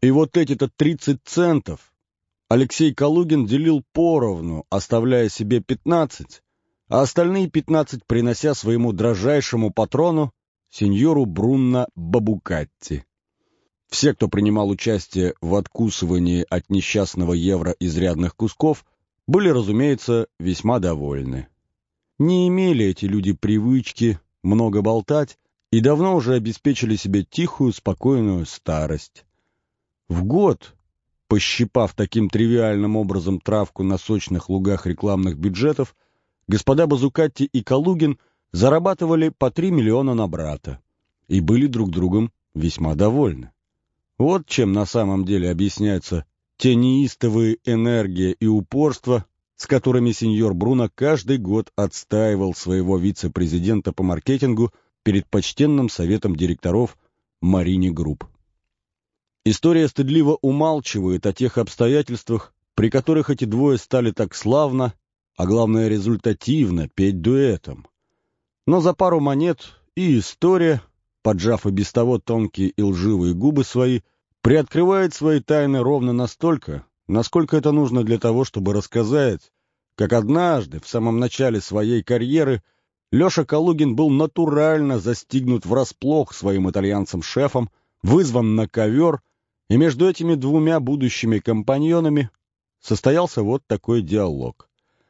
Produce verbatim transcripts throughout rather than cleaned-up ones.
И вот эти-то тридцать центов Алексей Калугин делил поровну, оставляя себе пятнадцать, а остальные пятнадцать принося своему дрожайшему патрону, сеньору Брунно Бабукатти. Все, кто принимал участие в откусывании от несчастного евро изрядных кусков, были, разумеется, весьма довольны. Не имели эти люди привычки много болтать и давно уже обеспечили себе тихую, спокойную старость. В год, пощипав таким тривиальным образом травку на сочных лугах рекламных бюджетов, господа Базукатти и Калугин зарабатывали по три миллиона на брата и были друг другом весьма довольны. Вот чем на самом деле объясняются те неистовые энергия и упорство, с которыми сеньор Бруно каждый год отстаивал своего вице-президента по маркетингу перед почтенным советом директоров Марини Групп. История стыдливо умалчивает о тех обстоятельствах, при которых эти двое стали так славно, а главное результативно петь дуэтом. Но за пару монет и история, поджав и без того тонкие и лживые губы свои, приоткрывает свои тайны ровно настолько, насколько это нужно для того, чтобы рассказать, как однажды, в самом начале своей карьеры, Леша Калугин был натурально застигнут врасплох своим итальянцем-шефом, вызван на ковер, и между этими двумя будущими компаньонами состоялся вот такой диалог.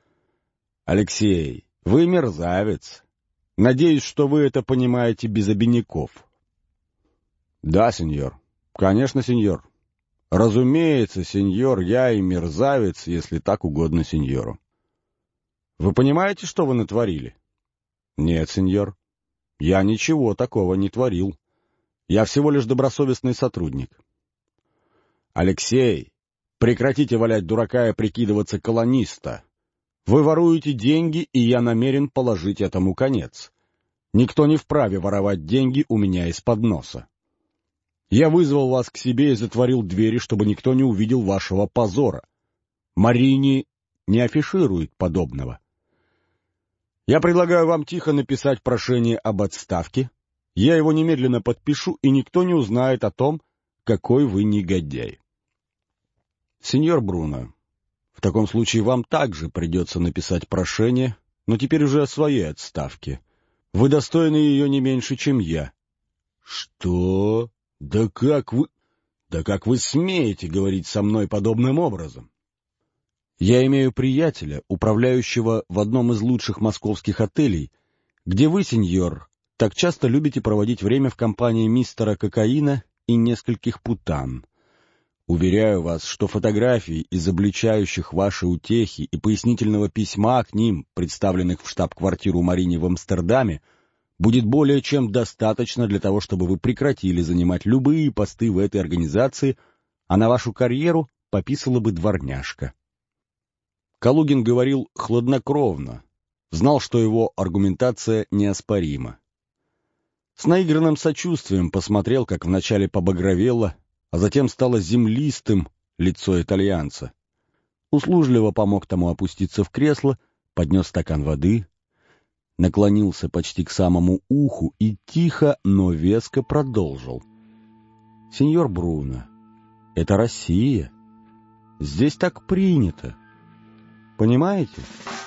«Алексей, вы мерзавец. Надеюсь, что вы это понимаете без обиняков». «Да, сеньор. Конечно, сеньор. Разумеется, сеньор, я и мерзавец, если так угодно сеньору». «Вы понимаете, что вы натворили?» «Нет, сеньор. Я ничего такого не творил. Я всего лишь добросовестный сотрудник». «Алексей, прекратите валять дурака и прикидываться колониста. Вы воруете деньги, и я намерен положить этому конец. Никто не вправе воровать деньги у меня из-под носа. Я вызвал вас к себе и затворил двери, чтобы никто не увидел вашего позора. Марини не афиширует подобного. Я предлагаю вам тихо написать прошение об отставке. Я его немедленно подпишу, и никто не узнает о том, какой вы негодяй. Сеньор Бруно, в таком случае вам также придется написать прошение, но теперь уже о своей отставке. Вы достойны ее не меньше, чем я». «Что? Да как вы... Да как вы смеете говорить со мной подобным образом?» «Я имею приятеля, управляющего в одном из лучших московских отелей, где вы, сеньор, так часто любите проводить время в компании мистера Кокаина и нескольких путан. Уверяю вас, что фотографий, изобличающих ваши утехи, и пояснительного письма к ним, представленных в штаб-квартиру Марини в Амстердаме, будет более чем достаточно для того, чтобы вы прекратили занимать любые посты в этой организации, а на вашу карьеру пописала бы дворняжка». Калугин говорил хладнокровно, знал, что его аргументация неоспорима. С наигранным сочувствием посмотрел, как вначале побагровело, а затем стало землистым лицо итальянца. Услужливо помог тому опуститься в кресло, поднес стакан воды, наклонился почти к самому уху и тихо, но веско продолжил. «Сеньор Бруно, это Россия. Здесь так принято. Понимаете?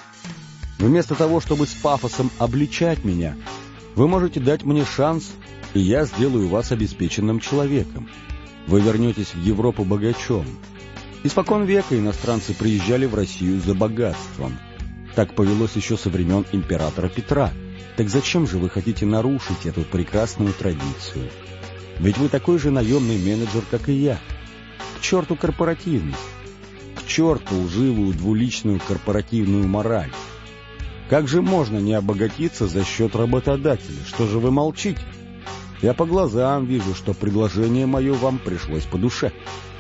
Вместо того, чтобы с пафосом обличать меня, вы можете дать мне шанс, и я сделаю вас обеспеченным человеком. Вы вернетесь в Европу богачом. Испокон века иностранцы приезжали в Россию за богатством. Так повелось еще со времен императора Петра. Так зачем же вы хотите нарушить эту прекрасную традицию? Ведь вы такой же наемный менеджер, как и я. К черту корпоративность. К черту лживую двуличную корпоративную мораль. Как же можно не обогатиться за счет работодателя? Что же вы молчите? Я по глазам вижу, что предложение мое вам пришлось по душе».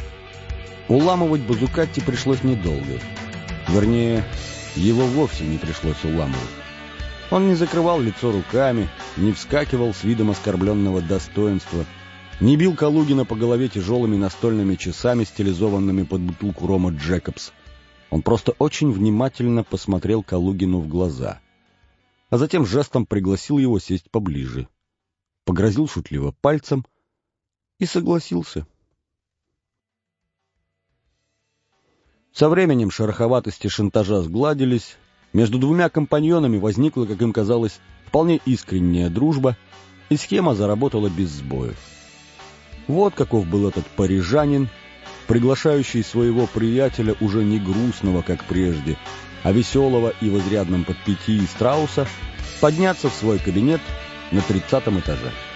Уламывать Базукатти пришлось недолго. Вернее, его вовсе не пришлось уламывать. Он не закрывал лицо руками, не вскакивал с видом оскорбленного достоинства, не бил Калугина по голове тяжелыми настольными часами, стилизованными под бутылку рома Джекобс. Он просто очень внимательно посмотрел Калугину в глаза, а затем жестом пригласил его сесть поближе, погрозил шутливо пальцем и согласился. Со временем шероховатости шантажа сгладились, между двумя компаньонами возникла, как им казалось, вполне искренняя дружба, и схема заработала без сбоев. Вот каков был этот парижанин, приглашающий своего приятеля уже не грустного, как прежде, а веселого и в изрядном подпитии страуса подняться в свой кабинет на тридцатом этаже.